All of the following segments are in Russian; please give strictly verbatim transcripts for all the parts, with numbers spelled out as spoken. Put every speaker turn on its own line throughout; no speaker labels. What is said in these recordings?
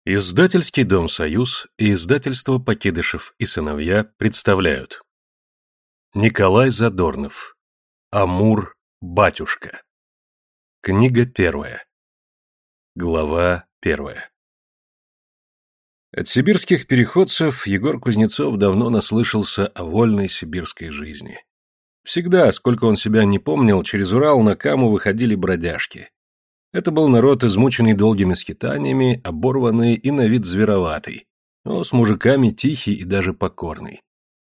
Издательский дом «Союз» и издательство «Покидышев и сыновья» представляют. Николай Задорнов. Амур, батюшка. Книга первая. Глава первая. От сибирских переходцев Егор Кузнецов давно наслышался о вольной сибирской жизни. Всегда, сколько он себя не помнил, через Урал на Каму выходили бродяжки. Это был народ, измученный долгими скитаниями, оборванный и на вид звероватый, но с мужиками тихий и даже покорный.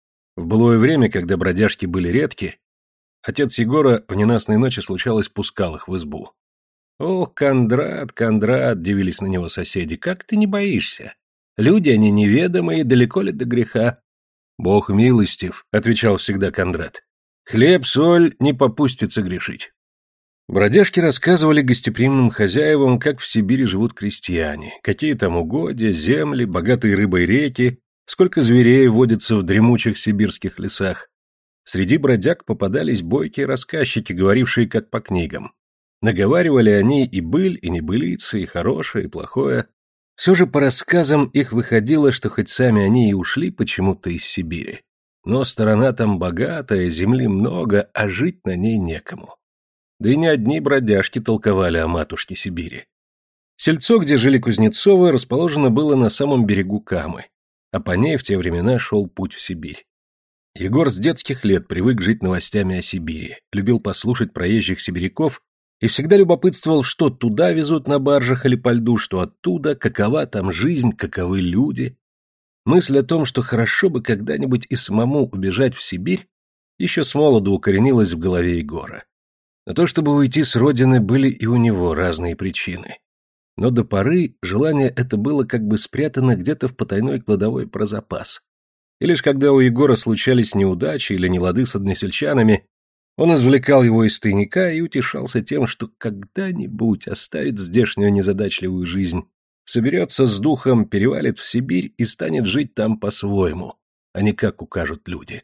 В былое время, когда бродяжки были редки, отец Егора в ненастной ночи случалось пускал их в избу. «Ох, Кондрат, Кондрат!» — дивились на него соседи. «Как ты не боишься? Люди они неведомые, далеко ли до греха?» «Бог милостив», — отвечал всегда Кондрат. «Хлеб, соль не попустится грешить». Бродяжки рассказывали гостеприимным хозяевам, как в Сибири живут крестьяне, какие там угодья, земли, богатые рыбой реки, сколько зверей водится в дремучих сибирских лесах. Среди бродяг попадались бойкие рассказчики, говорившие как по книгам. Наговаривали они и быль, и небылицы, и хорошее, и плохое. Все же по рассказам их выходило, что хоть сами они и ушли почему-то из Сибири, но сторона там богатая, земли много, а жить на ней некому. Да и не одни бродяжки толковали о матушке Сибири. Сельцо, где жили Кузнецовы, расположено было на самом берегу Камы, а по ней в те времена шел путь в Сибирь. Егор с детских лет привык жить новостями о Сибири, любил послушать проезжих сибиряков и всегда любопытствовал, что туда везут на баржах или по льду, что оттуда, какова там жизнь, каковы люди. Мысль о том, что хорошо бы когда-нибудь и самому убежать в Сибирь, еще с молоду укоренилась в голове Егора. На то, чтобы уйти с родины, были и у него разные причины. Но до поры желание это было как бы спрятано где-то в потайной кладовой про запас. И лишь когда у Егора случались неудачи или нелады с односельчанами, он извлекал его из тайника и утешался тем, что когда-нибудь оставит здешнюю незадачливую жизнь, соберется с духом, перевалит в Сибирь и станет жить там по-своему, а не как укажут люди.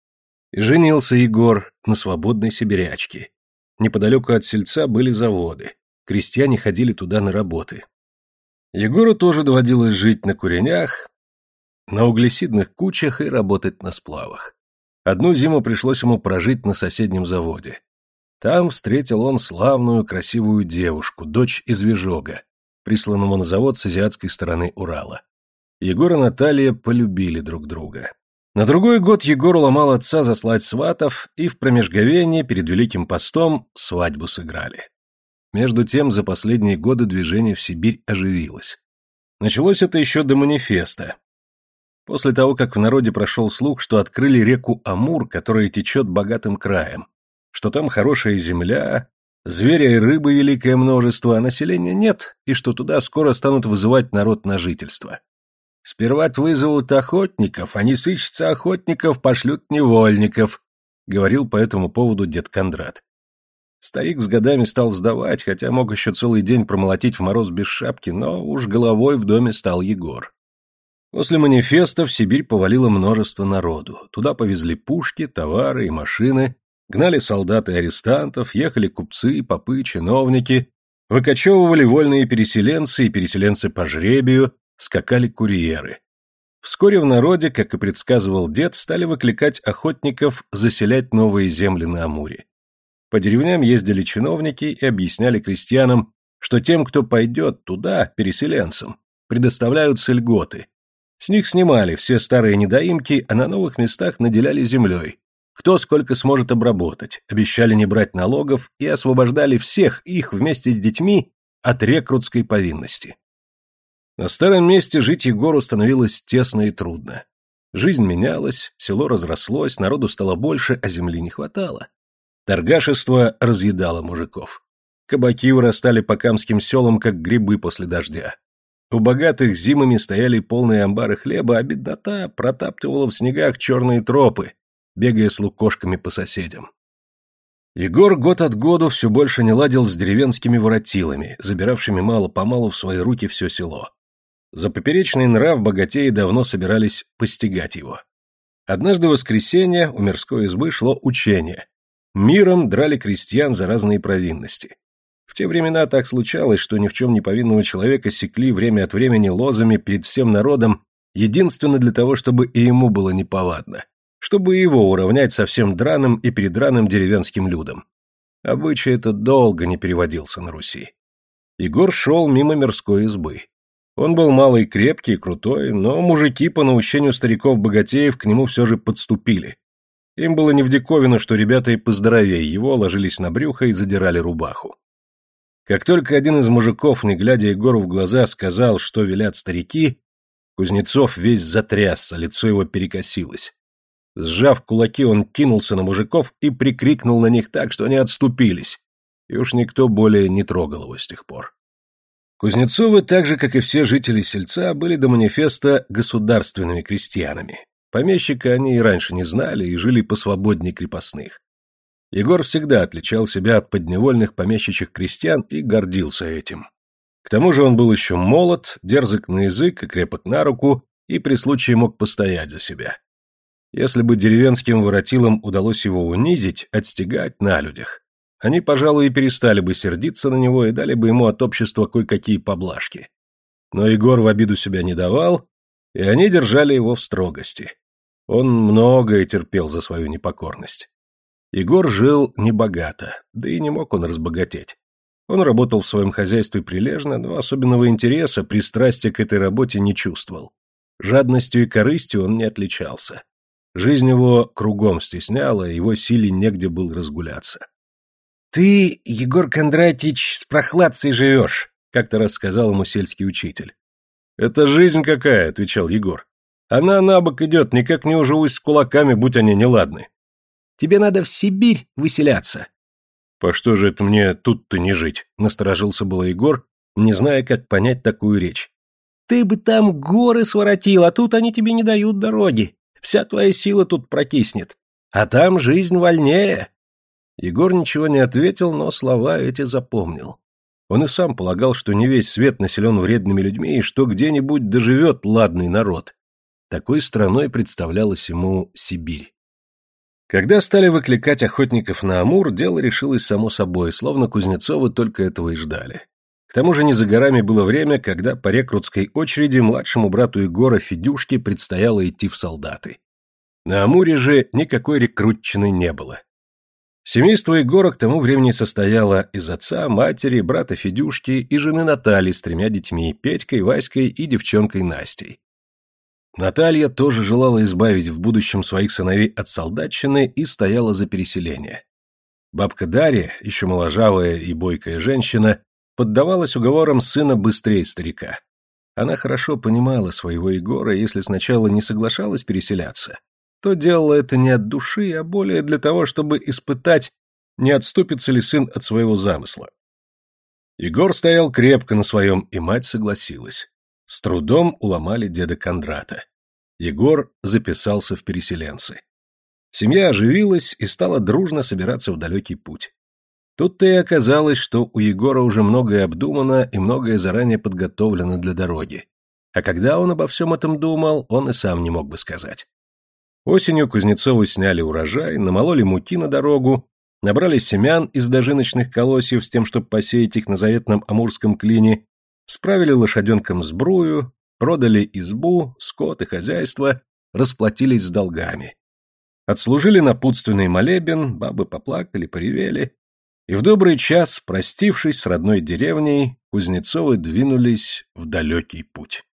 И женился Егор на свободной сибирячке. Неподалеку от сельца были заводы, крестьяне ходили туда на работы. Егору тоже доводилось жить на куренях, на углесидных кучах и работать на сплавах. Одну зиму пришлось ему прожить на соседнем заводе. Там встретил он славную красивую девушку, дочь из Вижога, присланного на завод с азиатской стороны Урала. Егор и Наталья полюбили друг друга. На другой год Егор уломал отца заслать сватов, и в промежговении перед Великим постом свадьбу сыграли. Между тем, за последние годы движение в Сибирь оживилось. Началось это еще до манифеста. После того, как в народе прошел слух, что открыли реку Амур, которая течет богатым краем, что там хорошая земля, зверя и рыбы великое множество, а населения нет, и что туда скоро станут вызывать народ на жительство. «Сперва вызовут охотников, а не сыщется охотников, пошлют невольников», — говорил по этому поводу дед Кондрат. Старик с годами стал сдавать, хотя мог еще целый день промолотить в мороз без шапки, но уж головой в доме стал Егор. После манифеста в Сибирь повалило множество народу. Туда повезли пушки, товары и машины, гнали солдат и арестантов, ехали купцы, попы, чиновники, выкочевывали вольные переселенцы и переселенцы по жребию, скакали курьеры. Вскоре в народе, как и предсказывал дед, стали выкликать охотников заселять новые земли на Амуре. По деревням ездили чиновники и объясняли крестьянам, что тем, кто пойдет туда, переселенцам, предоставляются льготы. С них снимали все старые недоимки, а на новых местах наделяли землей. Кто сколько сможет обработать, обещали не брать налогов и освобождали всех их вместе с детьми от рекрутской повинности. На старом месте жить Егору становилось тесно и трудно. Жизнь менялась, село разрослось, народу стало больше, а земли не хватало. Торгашество разъедало мужиков. Кабаки вырастали по камским селам, как грибы после дождя. У богатых зимами стояли полные амбары хлеба, а беднота протаптывала в снегах черные тропы, бегая с лукошками по соседям. Егор год от году все больше не ладил с деревенскими воротилами, забиравшими мало-помалу в свои руки все село. За поперечный нрав богатеи давно собирались постигать его. Однажды в воскресенье у мирской избы шло учение. Миром драли крестьян за разные провинности. В те времена так случалось, что ни в чем не повинного человека секли время от времени лозами перед всем народом, единственно для того, чтобы и ему было неповадно, чтобы его уравнять со всем драным и передраным деревенским людом. Обычай этот долго не переводился на Руси. Егор шел мимо мирской избы. Он был малый, крепкий, крутой, но мужики по наущению стариков-богатеев к нему все же подступили. Им было не в диковину, что ребята и поздоровее его ложились на брюхо и задирали рубаху. Как только один из мужиков, не глядя Егору в глаза, сказал, что велят старики, Кузнецов весь затрясся, лицо его перекосилось. Сжав кулаки, он кинулся на мужиков и прикрикнул на них так, что они отступились, и уж никто более не трогал его с тех пор. Кузнецовы, так же, как и все жители сельца, были до манифеста государственными крестьянами. Помещика они и раньше не знали и жили посвободнее крепостных. Егор всегда отличал себя от подневольных помещичьих крестьян и гордился этим. К тому же он был еще молод, дерзок на язык и крепок на руку, и при случае мог постоять за себя. Если бы деревенским воротилам удалось его унизить, отстегать на людях, они, пожалуй, и перестали бы сердиться на него и дали бы ему от общества кое-какие поблажки. Но Егор в обиду себя не давал, и они держали его в строгости. Он многое терпел за свою непокорность. Егор жил небогато, да и не мог он разбогатеть. Он работал в своем хозяйстве прилежно, но особенного интереса, пристрастия к этой работе не чувствовал. Жадностью и корыстью он не отличался. Жизнь его кругом стесняла, его силе негде было разгуляться. «Ты, Егор Кондратич, с прохладцей живешь», — как-то раз сказал ему сельский учитель. «Это жизнь какая», — отвечал Егор. «Она набок идет, никак не уживусь с кулаками, будь они неладны». «Тебе надо в Сибирь выселяться». «По что же это мне тут-то не жить?» — насторожился было Егор, не зная, как понять такую речь. «Ты бы там горы своротил, а тут они тебе не дают дороги. Вся твоя сила тут прокиснет. А там жизнь вольнее». Егор ничего не ответил, но слова эти запомнил. Он и сам полагал, что не весь свет населен вредными людьми, и что где-нибудь доживет ладный народ. Такой страной представлялась ему Сибирь. Когда стали выкликать охотников на Амур, дело решилось само собой, словно Кузнецовы только этого и ждали. К тому же не за горами было время, когда по рекрутской очереди младшему брату Егора Федюшке предстояло идти в солдаты. На Амуре же никакой рекрутчины не было. Семейство Егора к тому времени состояло из отца, матери, брата Федюшки и жены Натальи с тремя детьми, Петькой, Васькой и девчонкой Настей. Наталья тоже желала избавить в будущем своих сыновей от солдатчины и стояла за переселение. Бабка Дарья, еще моложавая и бойкая женщина, поддавалась уговорам сына быстрее старика. Она хорошо понимала своего Егора, и если сначала не соглашалась переселяться, то делала это не от души, а более для того, чтобы испытать, не отступится ли сын от своего замысла. Егор стоял крепко на своем, и мать согласилась. С трудом уломали деда Кондрата. Егор записался в переселенцы. Семья оживилась и стала дружно собираться в далекий путь. Тут-то и оказалось, что у Егора уже многое обдумано и многое заранее подготовлено для дороги. А когда он обо всем этом думал, он и сам не мог бы сказать. Осенью Кузнецовы сняли урожай, намололи муки на дорогу, набрали семян из дожиночных колосьев с тем, чтобы посеять их на заветном амурском клине, справили лошаденкам сбрую, продали избу, скот и хозяйство, расплатились с долгами. Отслужили напутственный молебен, бабы поплакали, поревели, и в добрый час, простившись с родной деревней, Кузнецовы двинулись в далекий путь.